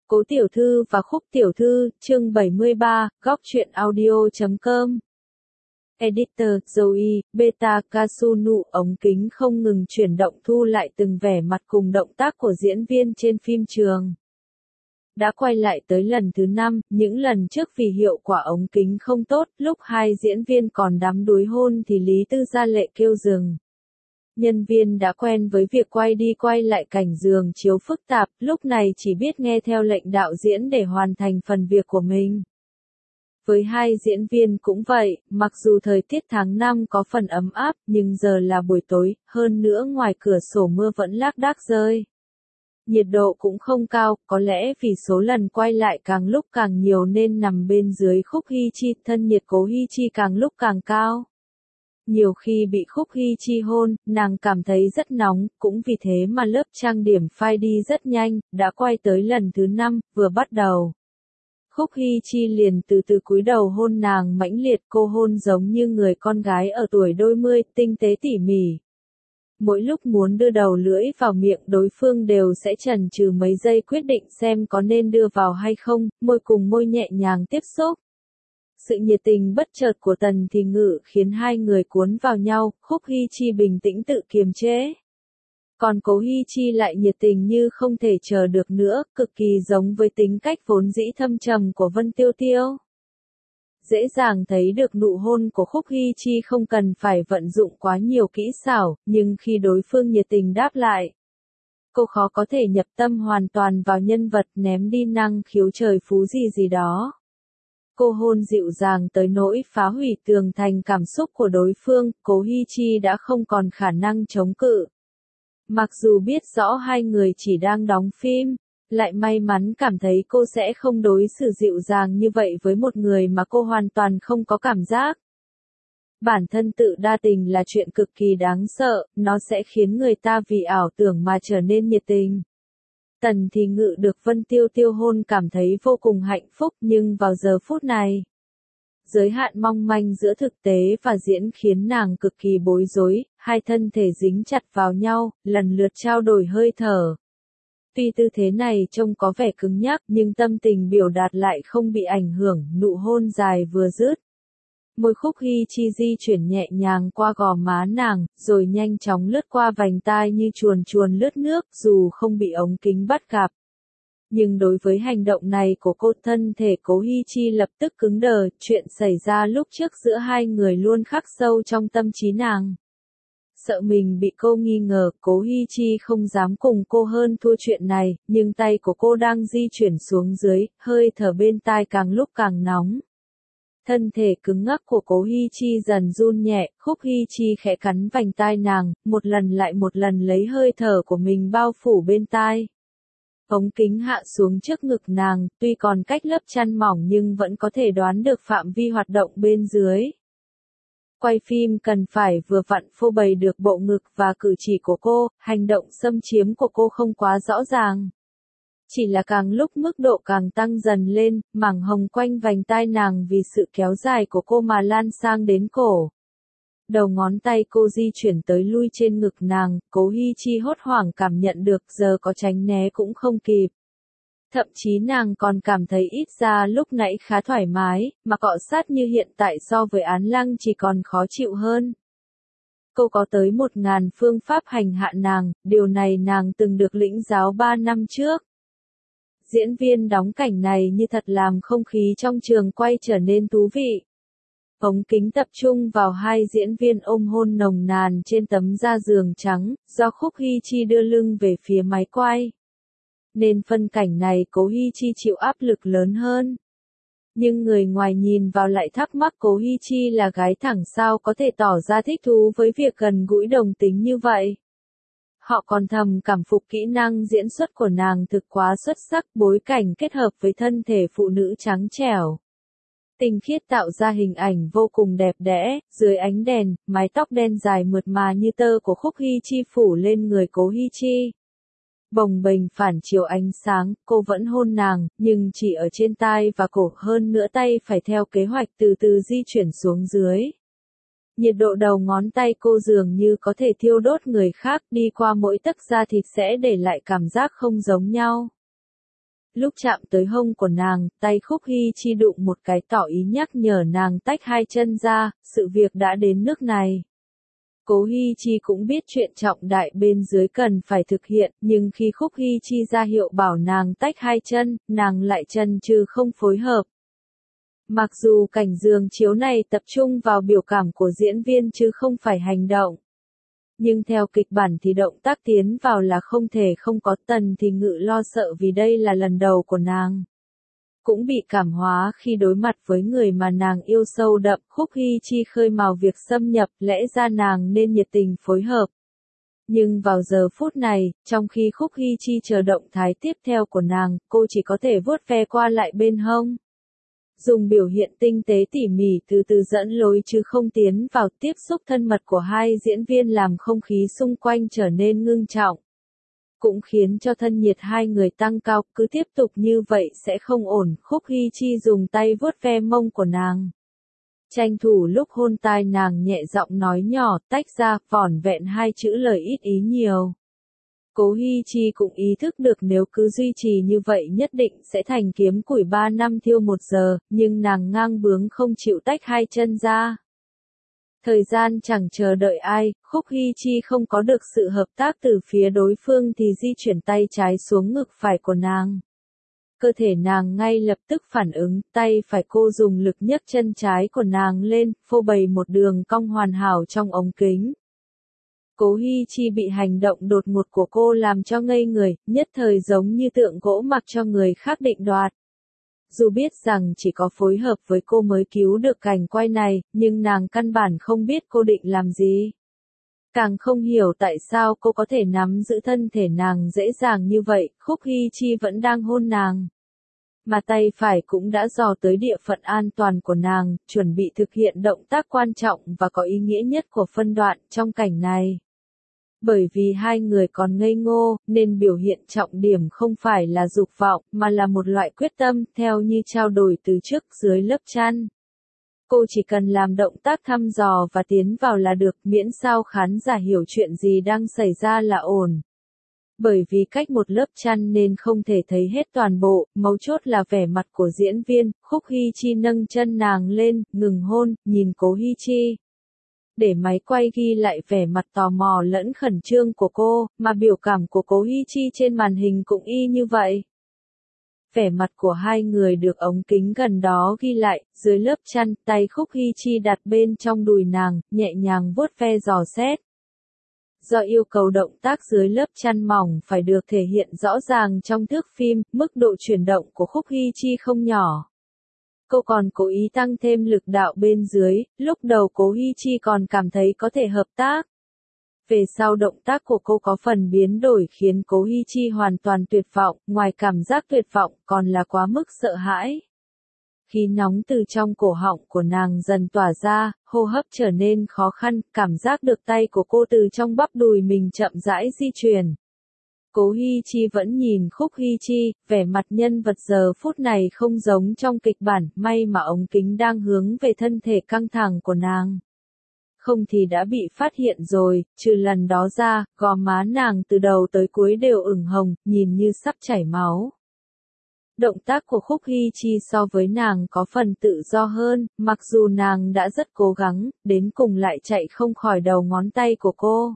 Cố Tiểu Thư và Khúc Tiểu Thư, chương 73, góc truyện audio.com. Editor, Zoe, Beta Kasunu, ống kính không ngừng chuyển động thu lại từng vẻ mặt cùng động tác của diễn viên trên phim trường. Đã quay lại tới lần thứ 5, những lần trước vì hiệu quả ống kính không tốt, lúc hai diễn viên còn đắm đuối hôn thì Lý Tư Gia Lệ kêu dừng. Nhân viên đã quen với việc quay đi quay lại cảnh giường chiếu phức tạp, lúc này chỉ biết nghe theo lệnh đạo diễn để hoàn thành phần việc của mình. Với hai diễn viên cũng vậy, mặc dù thời tiết tháng 5 có phần ấm áp, nhưng giờ là buổi tối, hơn nữa ngoài cửa sổ mưa vẫn lác đác rơi. Nhiệt độ cũng không cao, có lẽ vì số lần quay lại càng lúc càng nhiều nên nằm bên dưới Khúc Hy Chi, thân nhiệt Cố Hy Chi càng lúc càng cao. Nhiều khi bị Khúc Hy Chi hôn, nàng cảm thấy rất nóng, cũng vì thế mà lớp trang điểm phai đi rất nhanh, đã quay tới lần thứ 5, vừa bắt đầu. Khúc Hy Chi liền từ từ cúi đầu hôn nàng mãnh liệt, cô hôn giống như người con gái ở tuổi đôi mươi, tinh tế tỉ mỉ. Mỗi lúc muốn đưa đầu lưỡi vào miệng đối phương đều sẽ chần chừ mấy giây quyết định xem có nên đưa vào hay không, môi cùng môi nhẹ nhàng tiếp xúc. Sự nhiệt tình bất chợt của Tần Thì Ngự khiến hai người cuốn vào nhau, Khúc Hy Chi bình tĩnh tự kiềm chế. Còn Cố Hy Chi lại nhiệt tình như không thể chờ được nữa, cực kỳ giống với tính cách vốn dĩ thâm trầm của Vân Tiêu Tiêu. Dễ dàng thấy được nụ hôn của Khúc Hy Chi không cần phải vận dụng quá nhiều kỹ xảo, nhưng khi đối phương nhiệt tình đáp lại, cô khó có thể nhập tâm hoàn toàn vào nhân vật, ném đi năng khiếu trời phú gì đó. Cô hôn dịu dàng tới nỗi phá hủy tường thành cảm xúc của đối phương, Cố Hy Chi đã không còn khả năng chống cự. Mặc dù biết rõ hai người chỉ đang đóng phim, lại may mắn cảm thấy cô sẽ không đối xử dịu dàng như vậy với một người mà cô hoàn toàn không có cảm giác. Bản thân tự đa tình là chuyện cực kỳ đáng sợ, nó sẽ khiến người ta vì ảo tưởng mà trở nên nhiệt tình. Tần Thì Ngự được Vân Tiêu Tiêu hôn cảm thấy vô cùng hạnh phúc, nhưng vào giờ phút này, giới hạn mong manh giữa thực tế và diễn khiến nàng cực kỳ bối rối, hai thân thể dính chặt vào nhau, lần lượt trao đổi hơi thở. Tuy tư thế này trông có vẻ cứng nhắc nhưng tâm tình biểu đạt lại không bị ảnh hưởng, nụ hôn dài vừa dứt. Môi Khúc Hy Chi di chuyển nhẹ nhàng qua gò má nàng, rồi nhanh chóng lướt qua vành tai như chuồn chuồn lướt nước, dù không bị ống kính bắt gặp. Nhưng đối với hành động này của cô, thân thể Cố Hy Chi lập tức cứng đờ, chuyện xảy ra lúc trước giữa hai người luôn khắc sâu trong tâm trí nàng. Sợ mình bị cô nghi ngờ, Cố Hy Chi không dám cùng cô hơn thua chuyện này, nhưng tay của cô đang di chuyển xuống dưới, hơi thở bên tai càng lúc càng nóng. Thân thể cứng ngắc của Cố Hy Chi dần run nhẹ, Khúc Hy Chi khẽ cắn vành tai nàng, một lần lại một lần lấy hơi thở của mình bao phủ bên tai. Ống kính hạ xuống trước ngực nàng, tuy còn cách lớp chăn mỏng nhưng vẫn có thể đoán được phạm vi hoạt động bên dưới. Quay phim cần phải vừa vặn phô bày được bộ ngực và cử chỉ của cô, hành động xâm chiếm của cô không quá rõ ràng. Chỉ là càng lúc mức độ càng tăng dần lên, mảng hồng quanh vành tai nàng vì sự kéo dài của cô mà lan sang đến cổ. Đầu ngón tay cô di chuyển tới lui trên ngực nàng, Cố Hy Chi hốt hoảng cảm nhận được giờ có tránh né cũng không kịp. Thậm chí nàng còn cảm thấy ít ra lúc nãy khá thoải mái, mà cọ sát như hiện tại so với Án Lăng chỉ còn khó chịu hơn. Cô có tới 1000 phương pháp hành hạ nàng, điều này nàng từng được lĩnh giáo 3 năm trước. Diễn viên đóng cảnh này như thật làm không khí trong trường quay trở nên thú vị. Ống kính tập trung vào hai diễn viên ôm hôn nồng nàn trên tấm da giường trắng, do Khúc Hy Chi đưa lưng về phía máy quay. Nên phân cảnh này Cố Hy Chi chịu áp lực lớn hơn. Nhưng người ngoài nhìn vào lại thắc mắc Cố Hy Chi là gái thẳng sao có thể tỏ ra thích thú với việc gần gũi đồng tính như vậy. Họ còn thầm cảm phục kỹ năng diễn xuất của nàng thực quá xuất sắc, bối cảnh kết hợp với thân thể phụ nữ trắng trẻo. Tinh khiết tạo ra hình ảnh vô cùng đẹp đẽ, dưới ánh đèn, mái tóc đen dài mượt mà như tơ của Khúc Hy Chi phủ lên người Cố Hy Chi. Bồng bềnh phản chiếu ánh sáng, cô vẫn hôn nàng, nhưng chỉ ở trên tai và cổ, hơn nữa tay phải theo kế hoạch từ từ di chuyển xuống dưới. Nhiệt độ đầu ngón tay cô dường như có thể thiêu đốt người khác, đi qua mỗi tấc da thịt sẽ để lại cảm giác không giống nhau. lúc chạm tới hông của nàng, tay Khúc Hy Chi đụng một cái tỏ ý nhắc nhở nàng tách hai chân ra, sự việc đã đến nước này. Cố Hy Chi cũng biết chuyện trọng đại bên dưới cần phải thực hiện, nhưng khi Khúc Hy Chi ra hiệu bảo nàng tách hai chân, nàng lại chần chừ không phối hợp. Mặc dù cảnh giường chiếu này tập trung vào biểu cảm của diễn viên chứ không phải hành động. Nhưng theo kịch bản thì động tác tiến vào là không thể không có. Tần thì ngự lo sợ vì đây là lần đầu của nàng. Cũng bị cảm hóa khi đối mặt với người mà nàng yêu sâu đậm. Khúc Hy Chi khơi mào việc xâm nhập, lẽ ra nàng nên nhiệt tình phối hợp. Nhưng vào giờ phút này, trong khi Khúc Hy Chi chờ động thái tiếp theo của nàng, cô chỉ có thể vuốt ve qua lại bên hông. Dùng biểu hiện tinh tế tỉ mỉ từ từ dẫn lối chứ không tiến vào. Tiếp xúc thân mật của hai diễn viên làm không khí xung quanh trở nên ngưng trọng. Cũng khiến cho thân nhiệt hai người tăng cao, cứ tiếp tục như vậy sẽ không ổn. Khúc Hy Chi dùng tay vuốt ve mông của nàng. Tranh thủ lúc hôn tai nàng nhẹ giọng nói nhỏ, tách ra, vỏn vẹn hai chữ lời ít ý nhiều. Cố Hy Chi cũng ý thức được nếu cứ duy trì như vậy nhất định sẽ thành kiếm củi 3 năm thiêu 1 giờ, nhưng nàng ngang bướng không chịu tách hai chân ra. Thời gian chẳng chờ đợi ai, Khúc Hy Chi không có được sự hợp tác từ phía đối phương thì di chuyển tay trái xuống ngực phải của nàng. Cơ thể nàng ngay lập tức phản ứng, tay phải cô dùng lực nhấc chân trái của nàng lên, phô bày một đường cong hoàn hảo trong ống kính. Cố Hy Chi bị hành động đột ngột của cô làm cho ngây người, nhất thời giống như tượng gỗ mặc cho người khác định đoạt. Dù biết rằng chỉ có phối hợp với cô mới cứu được cảnh quay này, nhưng nàng căn bản không biết cô định làm gì. Càng không hiểu tại sao cô có thể nắm giữ thân thể nàng dễ dàng như vậy. Khúc Hy Chi vẫn đang hôn nàng. Mà tay phải cũng đã dò tới địa phận an toàn của nàng, chuẩn bị thực hiện động tác quan trọng và có ý nghĩa nhất của phân đoạn trong cảnh này. Bởi vì hai người còn ngây ngô, nên biểu hiện trọng điểm không phải là dục vọng, mà là một loại quyết tâm, theo như trao đổi từ trước dưới lớp chăn. Cô chỉ cần làm động tác thăm dò và tiến vào là được, miễn sao khán giả hiểu chuyện gì đang xảy ra là ổn. Bởi vì cách một lớp chăn nên không thể thấy hết toàn bộ, mấu chốt là vẻ mặt của diễn viên. Khúc Hy Chi nâng chân nàng lên, ngừng hôn, nhìn Cố Hy Chi. Để máy quay ghi lại vẻ mặt tò mò lẫn khẩn trương của cô, mà biểu cảm của Cố Hy Chi trên màn hình cũng y như vậy. Vẻ mặt của hai người được ống kính gần đó ghi lại, dưới lớp chăn, tay Khúc Hy Chi đặt bên trong đùi nàng, nhẹ nhàng vuốt ve dò xét. Do yêu cầu động tác dưới lớp chăn mỏng phải được thể hiện rõ ràng trong thước phim, mức độ chuyển động của Khúc Hy Chi không nhỏ. Cô còn cố ý tăng thêm lực đạo bên dưới, lúc đầu Cố Hy Chi còn cảm thấy có thể hợp tác. Về sau động tác của cô có phần biến đổi khiến Cố Hy Chi hoàn toàn tuyệt vọng, ngoài cảm giác tuyệt vọng còn là quá mức sợ hãi. Khí nóng từ trong cổ họng của nàng dần tỏa ra, hô hấp trở nên khó khăn, cảm giác được tay của cô từ trong bắp đùi mình chậm rãi di chuyển. Cố Hy Chi vẫn nhìn Khúc Hy Chi, vẻ mặt nhân vật giờ phút này không giống trong kịch bản, may mà ống kính đang hướng về thân thể căng thẳng của nàng. Không thì đã bị phát hiện rồi, trừ lần đó ra, gò má nàng từ đầu tới cuối đều ửng hồng, nhìn như sắp chảy máu. Động tác của Khúc Hy Chi so với nàng có phần tự do hơn, mặc dù nàng đã rất cố gắng, đến cùng lại chạy không khỏi đầu ngón tay của cô.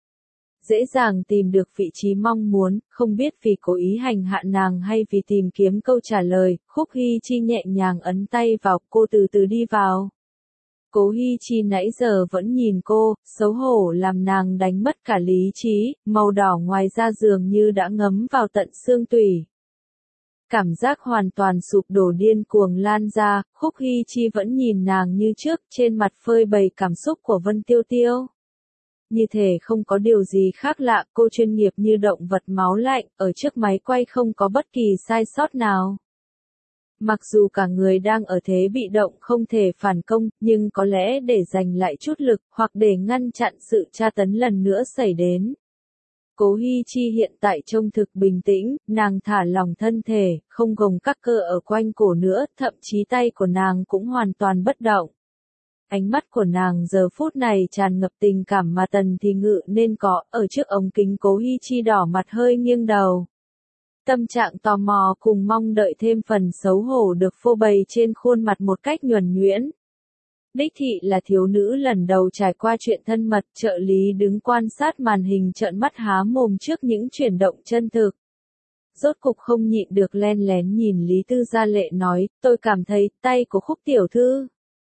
Dễ dàng tìm được vị trí mong muốn, không biết vì cố ý hành hạ nàng hay vì tìm kiếm câu trả lời, Khúc Hy Chi nhẹ nhàng ấn tay vào, cô từ từ đi vào. Cố Hy Chi nãy giờ vẫn nhìn cô, xấu hổ làm nàng đánh mất cả lý trí, màu đỏ ngoài da dường như đã ngấm vào tận xương tủy. Cảm giác hoàn toàn sụp đổ điên cuồng lan ra, Khúc Hy Chi vẫn nhìn nàng như trước, trên mặt phơi bày cảm xúc của Vân Tiêu Tiêu. Như thể không có điều gì khác lạ, cô chuyên nghiệp như động vật máu lạnh, ở trước máy quay không có bất kỳ sai sót nào. Mặc dù cả người đang ở thế bị động không thể phản công, nhưng có lẽ để giành lại chút lực, hoặc để ngăn chặn sự tra tấn lần nữa xảy đến. Cố Hy Chi hiện tại trông thực bình tĩnh, nàng thả lỏng thân thể, không gồng các cơ ở quanh cổ nữa, thậm chí tay của nàng cũng hoàn toàn bất động. Ánh mắt của nàng giờ phút này tràn ngập tình cảm mà Tần thì ngự nên có, ở trước ống kính Cố Hy Chi đỏ mặt hơi nghiêng đầu. Tâm trạng tò mò cùng mong đợi thêm phần xấu hổ được phô bày trên khuôn mặt một cách nhuần nhuyễn. Đích thị là thiếu nữ lần đầu trải qua chuyện thân mật, trợ lý đứng quan sát màn hình trợn mắt há mồm trước những chuyển động chân thực. Rốt cục không nhịn được len lén nhìn Lý Tư Gia Lệ nói, tôi cảm thấy tay của Khúc tiểu thư.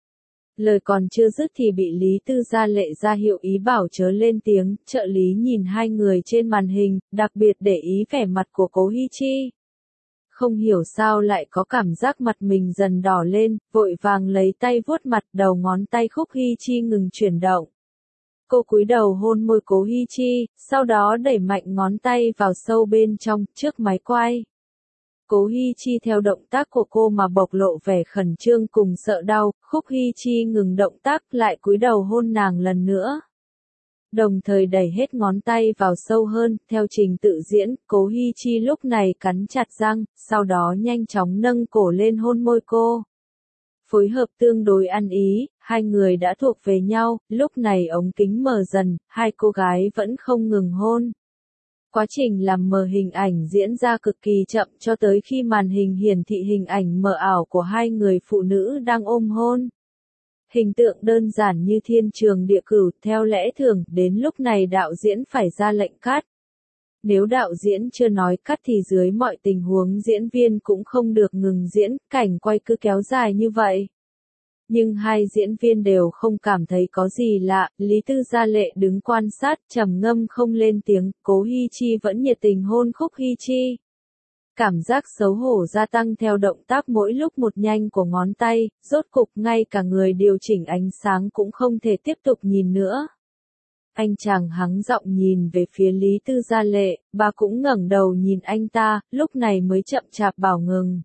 Lời còn chưa dứt thì bị Lý Tư Gia Lệ ra hiệu ý bảo chớ lên tiếng, trợ lý nhìn hai người trên màn hình, đặc biệt để ý vẻ mặt của Cố Hi Chi. Không hiểu sao lại có cảm giác mặt mình dần đỏ lên, vội vàng lấy tay vuốt mặt, đầu ngón tay Khúc Hi Chi ngừng chuyển động. Cô cúi đầu hôn môi Cố Hi Chi, sau đó đẩy mạnh ngón tay vào sâu bên trong, trước máy quay. Cố Hi Chi theo động tác của cô mà bộc lộ vẻ khẩn trương cùng sợ đau, Khúc Hi Chi ngừng động tác lại cúi đầu hôn nàng lần nữa. Đồng thời đẩy hết ngón tay vào sâu hơn, theo trình tự diễn, Cố Hi Chi lúc này cắn chặt răng, sau đó nhanh chóng nâng cổ lên hôn môi cô. Phối hợp tương đối ăn ý, hai người đã thuộc về nhau, lúc này ống kính mờ dần, hai cô gái vẫn không ngừng hôn. Quá trình làm mờ hình ảnh diễn ra cực kỳ chậm cho tới khi màn hình hiển thị hình ảnh mờ ảo của hai người phụ nữ đang ôm hôn. Hình tượng đơn giản như thiên trường địa cửu, theo lẽ thường, đến lúc này đạo diễn phải ra lệnh cắt. Nếu đạo diễn chưa nói cắt thì dưới mọi tình huống diễn viên cũng không được ngừng diễn, cảnh quay cứ kéo dài như vậy. Nhưng hai diễn viên đều không cảm thấy có gì lạ, Lý Tư Gia Lệ đứng quan sát, trầm ngâm không lên tiếng, Cố Hi Chi vẫn nhiệt tình hôn Khúc Hi Chi. Cảm giác xấu hổ gia tăng theo động tác mỗi lúc một nhanh của ngón tay, rốt cục ngay cả người điều chỉnh ánh sáng cũng không thể tiếp tục nhìn nữa. Anh chàng hắng giọng nhìn về phía Lý Tư Gia Lệ, bà cũng ngẩng đầu nhìn anh ta, lúc này mới chậm chạp bảo ngừng.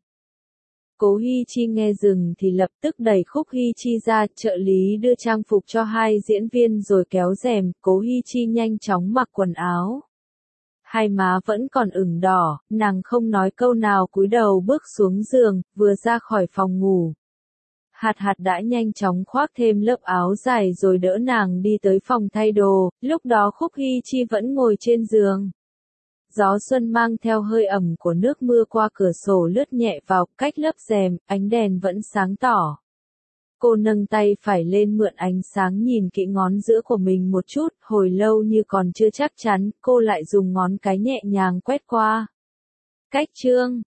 Cố Hi Chi nghe dừng thì lập tức đẩy Khúc Hi Chi ra, trợ lý đưa trang phục cho hai diễn viên rồi kéo rèm, Cố Hi Chi nhanh chóng mặc quần áo. Hai má vẫn còn ửng đỏ, nàng không nói câu nào cúi đầu bước xuống giường, vừa ra khỏi phòng ngủ. Hạt Hạt đã nhanh chóng khoác thêm lớp áo dài rồi đỡ nàng đi tới phòng thay đồ, lúc đó Khúc Hi Chi vẫn ngồi trên giường. Gió xuân mang theo hơi ẩm của nước mưa qua cửa sổ lướt nhẹ vào, cách lớp rèm, ánh đèn vẫn sáng tỏ. Cô nâng tay phải lên mượn ánh sáng nhìn kỹ ngón giữa của mình một chút, hồi lâu như còn chưa chắc chắn, cô lại dùng ngón cái nhẹ nhàng quét qua. Cách chương